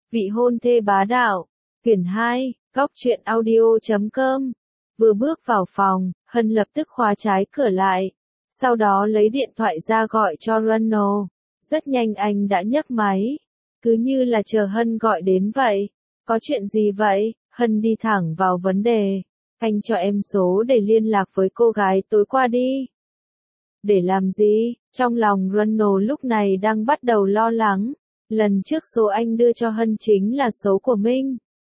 Vị hôn thê bá đạo. Quyển 2, Góc truyện audio.com. Vừa bước vào phòng, Hân lập tức khóa trái cửa lại. Sau đó lấy điện thoại ra gọi cho Ronald. Rất nhanh anh đã nhấc máy. Cứ như là chờ Hân gọi đến vậy. Có chuyện gì vậy? Hân đi thẳng vào vấn đề. Anh cho em số để liên lạc với cô gái tối qua đi. Để làm gì? Trong lòng Ronald lúc này đang bắt đầu lo lắng. Lần trước số anh đưa cho Hân chính là số của Minh.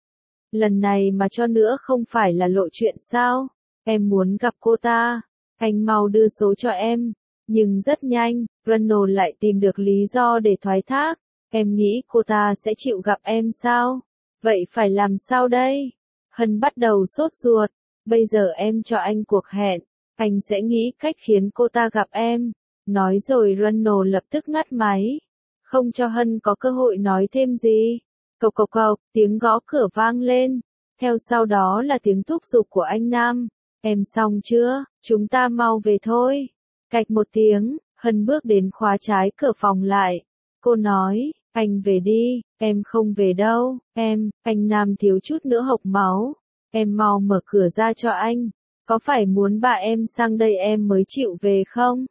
Lần này mà cho nữa không phải là lộ chuyện sao? Em muốn gặp cô ta. Anh mau đưa số cho em. Nhưng rất nhanh, Ronald lại tìm được lý do để thoái thác. Em nghĩ cô ta sẽ chịu gặp em sao? Vậy phải làm sao đây? Hân bắt đầu sốt ruột. Bây giờ em cho anh cuộc hẹn. Anh sẽ nghĩ cách khiến cô ta gặp em. Nói rồi Ronald lập tức ngắt máy. Không cho Hân có cơ hội nói thêm gì. Cộc cộc cộc, tiếng gõ cửa vang lên. Theo sau đó là tiếng thúc giục của anh Nam. Em xong chưa? Chúng ta mau về thôi. Cạch một tiếng, Hân bước đến khóa trái cửa phòng lại. Cô nói, anh về đi, em không về đâu, anh Nam thiếu chút nữa hộc máu. Em mau mở cửa ra cho anh. Có phải muốn bà em sang đây em mới chịu về không?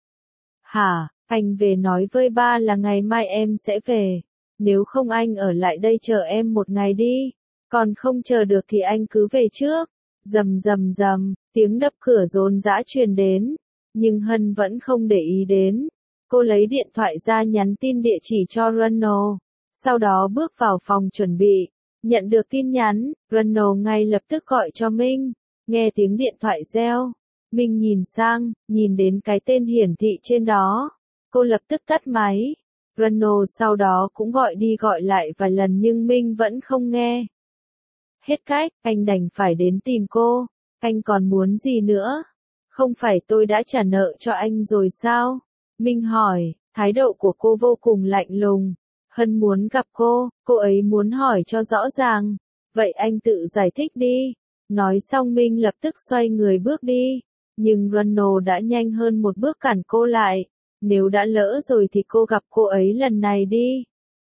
Hả, anh về nói với ba là ngày mai em sẽ về. Nếu không anh ở lại đây chờ em một ngày đi. Còn không chờ được thì anh cứ về trước. Rầm rầm rầm, tiếng đập cửa rồn rã truyền đến. Nhưng Hân vẫn không để ý đến. Cô lấy điện thoại ra nhắn tin địa chỉ cho Ronald. Sau đó bước vào phòng chuẩn bị. Nhận được tin nhắn, Ronald ngay lập tức gọi cho Minh. Nghe tiếng điện thoại reo. Minh nhìn sang, nhìn đến cái tên hiển thị trên đó. Cô lập tức tắt máy. Ronald sau đó cũng gọi đi gọi lại vài lần nhưng Minh vẫn không nghe. Hết cách, anh đành phải đến tìm cô. Anh còn muốn gì nữa? Không phải tôi đã trả nợ cho anh rồi sao? Minh hỏi, thái độ của cô vô cùng lạnh lùng. Hân muốn gặp cô ấy muốn hỏi cho rõ ràng. Vậy anh tự giải thích đi. Nói xong Minh lập tức xoay người bước đi. Nhưng Ronald đã nhanh hơn một bước cản cô lại. Nếu đã lỡ rồi thì cô gặp cô ấy lần này đi.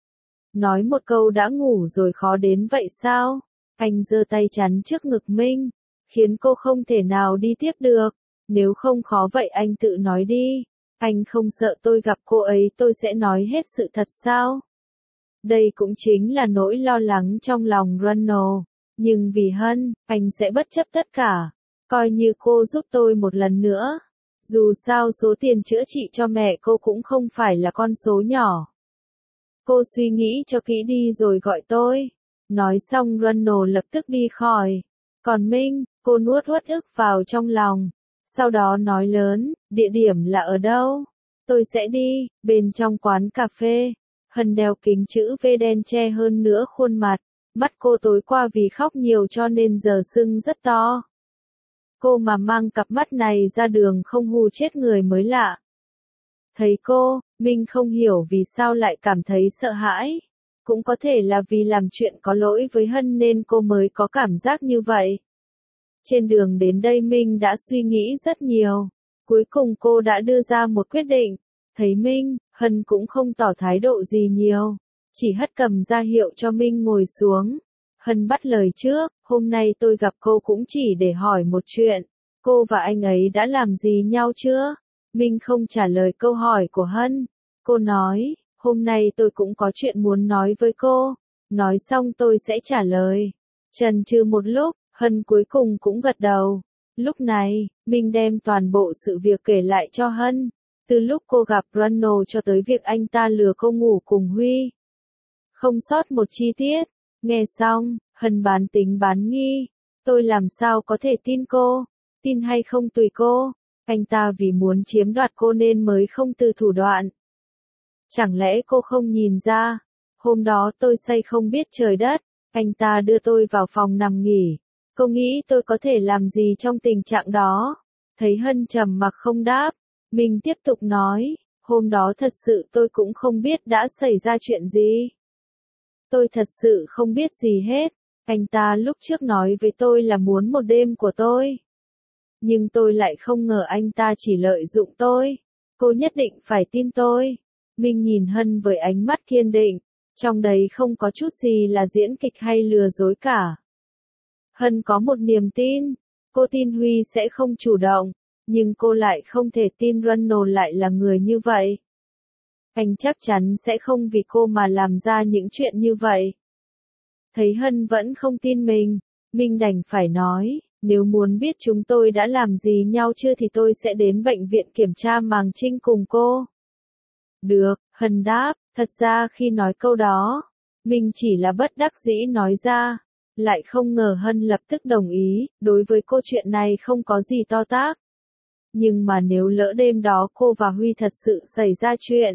Nói một câu đã ngủ rồi khó đến vậy sao? Anh giơ tay chắn trước ngực Minh, khiến cô không thể nào đi tiếp được. Nếu không khó vậy anh tự nói đi. Anh không sợ tôi gặp cô ấy tôi sẽ nói hết sự thật sao? Đây cũng chính là nỗi lo lắng trong lòng Ronald. Nhưng vì Hân, anh sẽ bất chấp tất cả. Coi như cô giúp tôi một lần nữa. Dù sao số tiền chữa trị cho mẹ cô cũng không phải là con số nhỏ. Cô suy nghĩ cho kỹ đi rồi gọi tôi. Nói xong Ronald lập tức đi khỏi. Còn Minh, cô nuốt uất ức vào trong lòng. Sau đó nói lớn, địa điểm là ở đâu? Tôi sẽ đi, bên trong quán cà phê. Hân đeo kính chữ V đen che hơn nữa khuôn mặt. Mắt cô tối qua vì khóc nhiều cho nên giờ sưng rất to. Cô mà mang cặp mắt này ra đường không hù chết người mới lạ. Thấy cô, Minh không hiểu vì sao lại cảm thấy sợ hãi. Cũng có thể là vì làm chuyện có lỗi với Hân nên cô mới có cảm giác như vậy. Trên đường đến đây Minh đã suy nghĩ rất nhiều. Cuối cùng cô đã đưa ra một quyết định. Thấy Minh, Hân cũng không tỏ thái độ gì nhiều. Chỉ hất cầm ra hiệu cho Minh ngồi xuống. Hân bắt lời trước, hôm nay tôi gặp cô cũng chỉ để hỏi một chuyện. Cô và anh ấy đã làm gì nhau chưa? Minh không trả lời câu hỏi của Hân. Cô nói, hôm nay tôi cũng có chuyện muốn nói với cô. Nói xong tôi sẽ trả lời. Chần chừ một lúc, Hân cuối cùng cũng gật đầu. Lúc này, Minh đem toàn bộ sự việc kể lại cho Hân. Từ lúc cô gặp Ronald cho tới việc anh ta lừa cô ngủ cùng Huy. Không sót một chi tiết. Nghe xong, Hân bán tính bán nghi. Tôi làm sao có thể tin cô? Tin hay không tùy cô. Anh ta vì muốn chiếm đoạt cô nên mới không từ thủ đoạn. Chẳng lẽ cô không nhìn ra? Hôm đó tôi say không biết trời đất. Anh ta đưa tôi vào phòng nằm nghỉ. Cô nghĩ tôi có thể làm gì trong tình trạng đó? Thấy Hân trầm mặc không đáp. Mình tiếp tục nói. Hôm đó thật sự tôi cũng không biết đã xảy ra chuyện gì. Tôi thật sự không biết gì hết. Anh ta lúc trước nói với tôi là muốn một đêm của tôi. Nhưng tôi lại không ngờ anh ta chỉ lợi dụng tôi. Cô nhất định phải tin tôi. Minh nhìn Hân với ánh mắt kiên định. Trong đấy không có chút gì là diễn kịch hay lừa dối cả. Hân có một niềm tin. Cô tin Huy sẽ không chủ động, nhưng cô lại không thể tin Ronald lại là người như vậy. Anh chắc chắn sẽ không vì cô mà làm ra những chuyện như vậy. Thấy Hân vẫn không tin mình, Minh đành phải nói, nếu muốn biết chúng tôi đã làm gì nhau chưa thì tôi sẽ đến bệnh viện kiểm tra màng trinh cùng cô. Được, Hân đáp, thật ra khi nói câu đó, Minh chỉ là bất đắc dĩ nói ra, lại không ngờ Hân lập tức đồng ý, đối với cô chuyện này không có gì to tát. Nhưng mà nếu lỡ đêm đó cô và Huy thật sự xảy ra chuyện,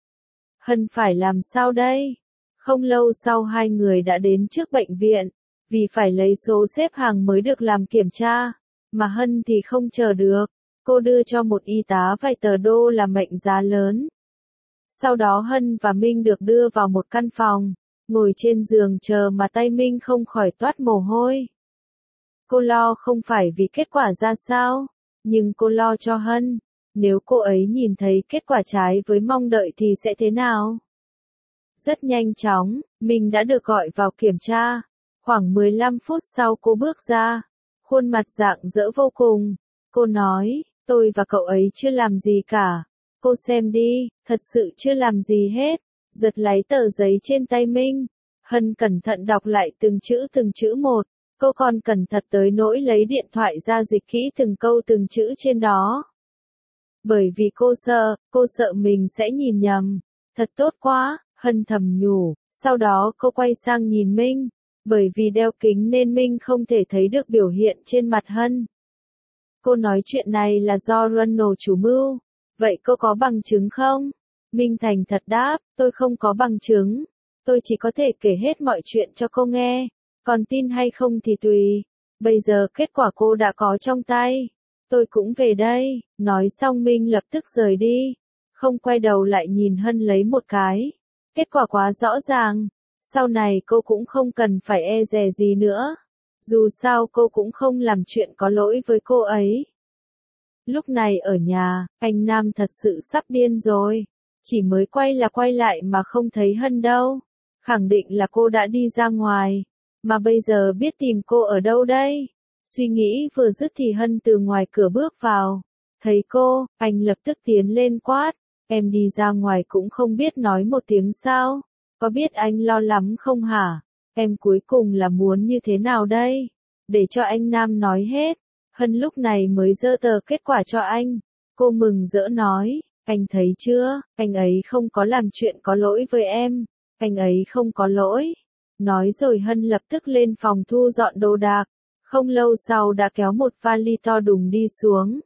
Hân phải làm sao đây? Không lâu sau hai người đã đến trước bệnh viện, vì phải lấy số xếp hàng mới được làm kiểm tra, mà Hân thì không chờ được, cô đưa cho một y tá vài tờ đô là mệnh giá lớn. Sau đó Hân và Minh được đưa vào một căn phòng, ngồi trên giường chờ mà tay Minh không khỏi toát mồ hôi. Cô lo không phải vì kết quả ra sao, nhưng cô lo cho Hân, nếu cô ấy nhìn thấy kết quả trái với mong đợi thì sẽ thế nào? Rất nhanh chóng, Minh đã được gọi vào kiểm tra. Khoảng 15 phút sau cô bước ra, khuôn mặt rạng rỡ vô cùng. Cô nói, tôi và cậu ấy chưa làm gì cả. Cô xem đi, thật sự chưa làm gì hết. Giật lấy tờ giấy trên tay Minh. Hân cẩn thận đọc lại từng chữ một. Cô còn cẩn thận tới nỗi lấy điện thoại ra dịch kỹ từng câu từng chữ trên đó. Bởi vì cô sợ mình sẽ nhìn nhầm. Thật tốt quá, Hân thầm nhủ, sau đó cô quay sang nhìn Minh. Bởi vì đeo kính nên Minh không thể thấy được biểu hiện trên mặt Hân. Cô nói chuyện này là do Ronald chủ mưu. Vậy cô có bằng chứng không? Minh thành thật đáp, tôi không có bằng chứng. Tôi chỉ có thể kể hết mọi chuyện cho cô nghe. Còn tin hay không thì tùy. Bây giờ kết quả cô đã có trong tay. Tôi cũng về đây. Nói xong Minh lập tức rời đi. Không quay đầu lại nhìn Hân lấy một cái. Kết quả quá rõ ràng. Sau này cô cũng không cần phải e dè gì nữa. Dù sao cô cũng không làm chuyện có lỗi với cô ấy. Lúc này ở nhà, anh Nam thật sự sắp điên rồi. Chỉ mới quay lại mà không thấy Hân đâu. Khẳng định là cô đã đi ra ngoài. Mà bây giờ biết tìm cô ở đâu đây? Suy nghĩ vừa dứt thì Hân từ ngoài cửa bước vào. Thấy cô, anh lập tức tiến lên quát. Em đi ra ngoài cũng không biết nói một tiếng sao? Có biết anh lo lắm không hả? Em cuối cùng là muốn như thế nào đây? Để cho anh Nam nói hết. Hân lúc này mới giơ tờ kết quả cho anh. Cô mừng rỡ nói, anh thấy chưa, anh ấy không có làm chuyện có lỗi với em. Anh ấy không có lỗi. Nói rồi Hân lập tức lên phòng thu dọn đồ đạc. Không lâu sau đã kéo một vali to đùng đi xuống.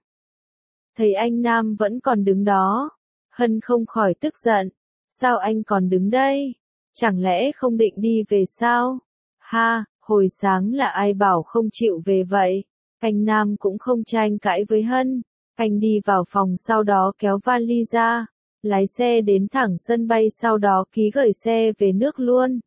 Thấy anh Nam vẫn còn đứng đó. Hân không khỏi tức giận. Sao anh còn đứng đây? Chẳng lẽ không định đi về sao? Ha, hồi sáng là ai bảo không chịu về vậy? Anh Nam cũng không tranh cãi với Hân. Anh đi vào phòng sau đó kéo vali ra. Lái xe đến thẳng sân bay sau đó ký gửi xe về nước luôn.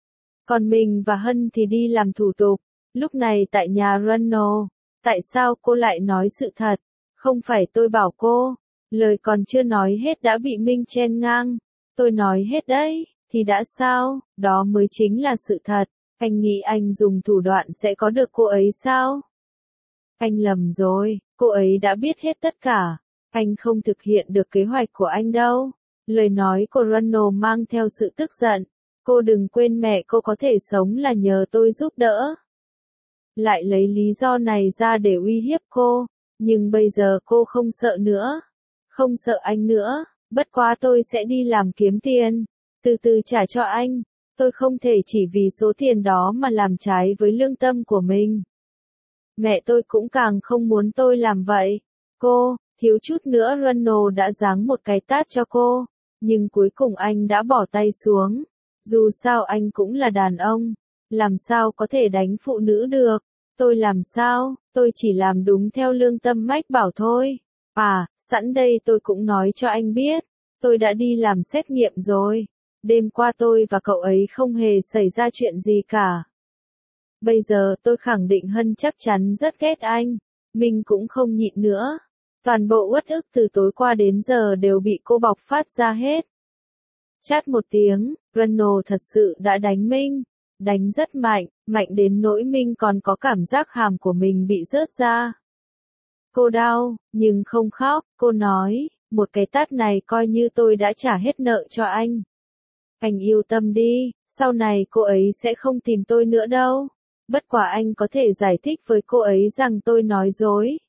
Còn mình và Hân thì đi làm thủ tục. Lúc này tại nhà Ronald. Tại sao cô lại nói sự thật? Không phải tôi bảo cô. Lời còn chưa nói hết đã bị Minh chen ngang. Tôi nói hết đấy. Thì đã sao? Đó mới chính là sự thật. Anh nghĩ anh dùng thủ đoạn sẽ có được cô ấy sao? Anh lầm rồi. Cô ấy đã biết hết tất cả. Anh không thực hiện được kế hoạch của anh đâu. Lời nói của Ronald mang theo sự tức giận. Cô đừng quên mẹ cô có thể sống là nhờ tôi giúp đỡ. Lại lấy lý do này ra để uy hiếp cô. Nhưng bây giờ cô không sợ nữa. Không sợ anh nữa. Bất quá tôi sẽ đi làm kiếm tiền. Từ từ trả cho anh. Tôi không thể chỉ vì số tiền đó mà làm trái với lương tâm của mình. Mẹ tôi cũng càng không muốn tôi làm vậy. Cô, thiếu chút nữa Ronald đã giáng một cái tát cho cô. Nhưng cuối cùng anh đã bỏ tay xuống. Dù sao anh cũng là đàn ông. Làm sao có thể đánh phụ nữ được. Tôi làm sao, tôi chỉ làm đúng theo lương tâm mách bảo thôi. À, sẵn đây tôi cũng nói cho anh biết. Tôi đã đi làm xét nghiệm rồi. Đêm qua tôi và cậu ấy không hề xảy ra chuyện gì cả. Bây giờ tôi khẳng định Hân chắc chắn rất ghét anh. Mình cũng không nhịn nữa. Toàn bộ uất ức từ tối qua đến giờ đều bị cô bộc phát ra hết. Chát một tiếng, Renault thật sự đã đánh Minh. Đánh rất mạnh, mạnh đến nỗi Minh còn có cảm giác hàm của mình bị rớt ra. Cô đau, nhưng không khóc, cô nói, một cái tát này coi như tôi đã trả hết nợ cho anh. Anh yêu tâm đi, sau này cô ấy sẽ không tìm tôi nữa đâu. Bất quả anh có thể giải thích với cô ấy rằng tôi nói dối.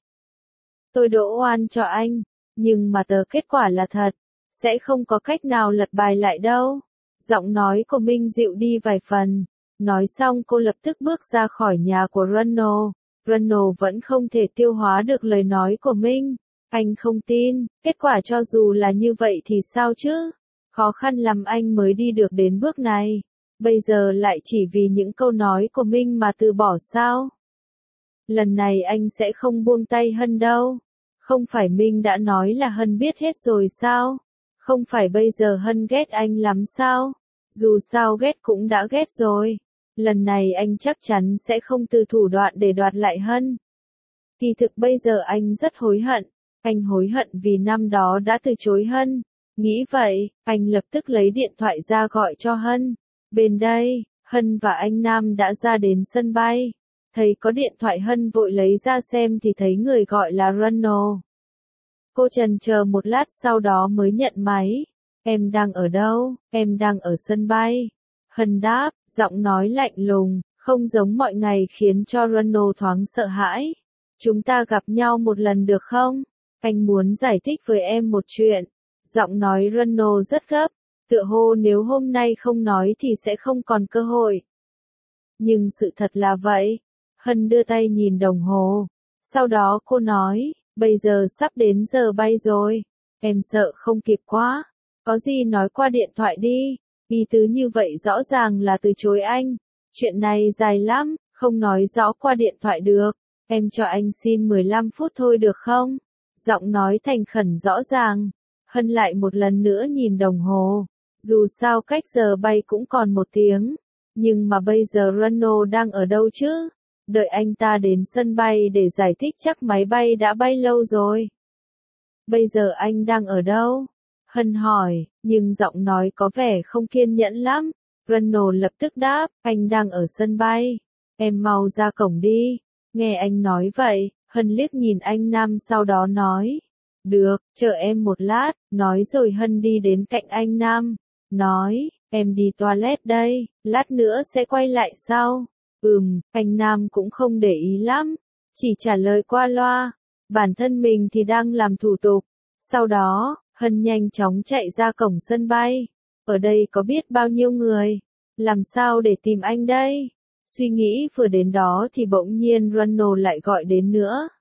Tôi đổ oan cho anh, nhưng mà kết quả là thật, sẽ không có cách nào lật bài lại đâu. Giọng nói của Minh dịu đi vài phần. Nói xong cô lập tức bước ra khỏi nhà của Renault. Renault vẫn không thể tiêu hóa được lời nói của Minh. Anh không tin, kết quả cho dù là như vậy thì sao chứ? Khó khăn lắm anh mới đi được đến bước này. Bây giờ lại chỉ vì những câu nói của Minh mà từ bỏ sao? Lần này anh sẽ không buông tay Hân đâu. Không phải Minh đã nói là Hân biết hết rồi sao? Không phải bây giờ Hân ghét anh lắm sao? Dù sao ghét cũng đã ghét rồi. Lần này anh chắc chắn sẽ không từ thủ đoạn để đoạt lại Hân. Kỳ thực bây giờ anh rất hối hận. Anh hối hận vì năm đó đã từ chối Hân. Nghĩ vậy, anh lập tức lấy điện thoại ra gọi cho Hân. Bên đây, Hân và anh Nam đã ra đến sân bay. Thấy có điện thoại Hân vội lấy ra xem thì thấy người gọi là Renault. Cô chần chờ một lát sau đó mới nhận máy. Em đang ở đâu? Em đang ở sân bay. Hân đáp, giọng nói lạnh lùng, không giống mọi ngày khiến cho Renault thoáng sợ hãi. Chúng ta gặp nhau một lần được không? Anh muốn giải thích với em một chuyện. Giọng nói Renault rất gấp, tựa hồ nếu hôm nay không nói thì sẽ không còn cơ hội. Nhưng sự thật là vậy. Hân đưa tay nhìn đồng hồ. Sau đó cô nói, bây giờ sắp đến giờ bay rồi. Em sợ không kịp quá. Có gì nói qua điện thoại đi. Ý tứ như vậy rõ ràng là từ chối anh. Chuyện này dài lắm, không nói rõ qua điện thoại được. Em cho anh xin 15 phút thôi được không? Giọng nói thành khẩn rõ ràng. Hân lại một lần nữa nhìn đồng hồ. Dù sao cách giờ bay cũng còn 1 tiếng. Nhưng mà bây giờ Renault đang ở đâu chứ? Đợi anh ta đến sân bay để giải thích chắc máy bay đã bay lâu rồi. Bây giờ anh đang ở đâu? Hân hỏi, nhưng giọng nói có vẻ không kiên nhẫn lắm. Renault lập tức đáp, anh đang ở sân bay. Em mau ra cổng đi. Nghe anh nói vậy, Hân liếc nhìn anh Nam sau đó nói. Được, chờ em một lát, nói rồi Hân đi đến cạnh anh Nam. Nói, em đi toilet đây, lát nữa sẽ quay lại sau. Anh Nam cũng không để ý lắm, chỉ trả lời qua loa. Bản thân mình thì đang làm thủ tục. Sau đó, Hân nhanh chóng chạy ra cổng sân bay. Ở đây có biết bao nhiêu người? Làm sao để tìm anh đây? Suy nghĩ vừa đến đó thì bỗng nhiên Renault lại gọi đến nữa.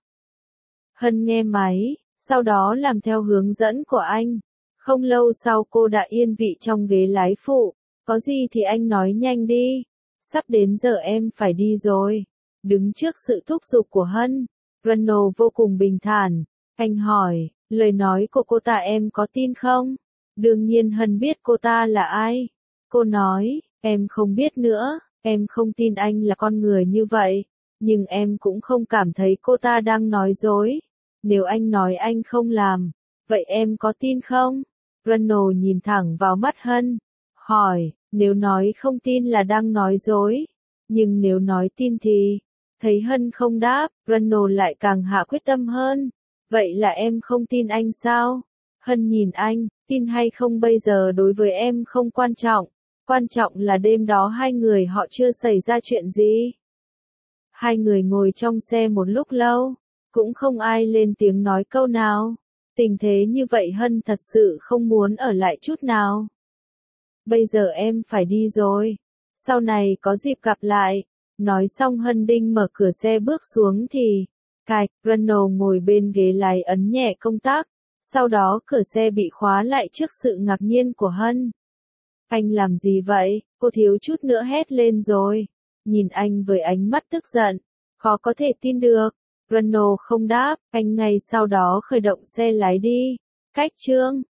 Hân nghe máy, sau đó làm theo hướng dẫn của anh. Không lâu sau cô đã yên vị trong ghế lái phụ. Có gì thì anh nói nhanh đi. Sắp đến giờ em phải đi rồi. Đứng trước sự thúc giục của Hân, Renault vô cùng bình thản. Anh hỏi, lời nói của cô ta em có tin không? Đương nhiên Hân biết cô ta là ai. Cô nói, em không biết nữa, em không tin anh là con người như vậy. Nhưng em cũng không cảm thấy cô ta đang nói dối. Nếu anh nói anh không làm, vậy em có tin không? Renault nhìn thẳng vào mắt Hân. Hỏi, nếu nói không tin là đang nói dối. Nhưng nếu nói tin thì... Thấy Hân không đáp, Renault lại càng hạ quyết tâm hơn. Vậy là em không tin anh sao? Hân nhìn anh, tin hay không bây giờ đối với em không quan trọng. Quan trọng là đêm đó hai người họ chưa xảy ra chuyện gì. Hai người ngồi trong xe một lúc lâu, cũng không ai lên tiếng nói câu nào. Tình thế như vậy Hân thật sự không muốn ở lại chút nào. Bây giờ em phải đi rồi. Sau này có dịp gặp lại. Nói xong Hân định mở cửa xe bước xuống thì... Cạch, Renault ngồi bên ghế lái ấn nhẹ công tắc. Sau đó cửa xe bị khóa lại trước sự ngạc nhiên của Hân. Anh làm gì vậy? Cô thiếu chút nữa hét lên rồi. Nhìn anh với ánh mắt tức giận. Khó có thể tin được. Renault không đáp, anh ngay sau đó khởi động xe lái đi. Cách chương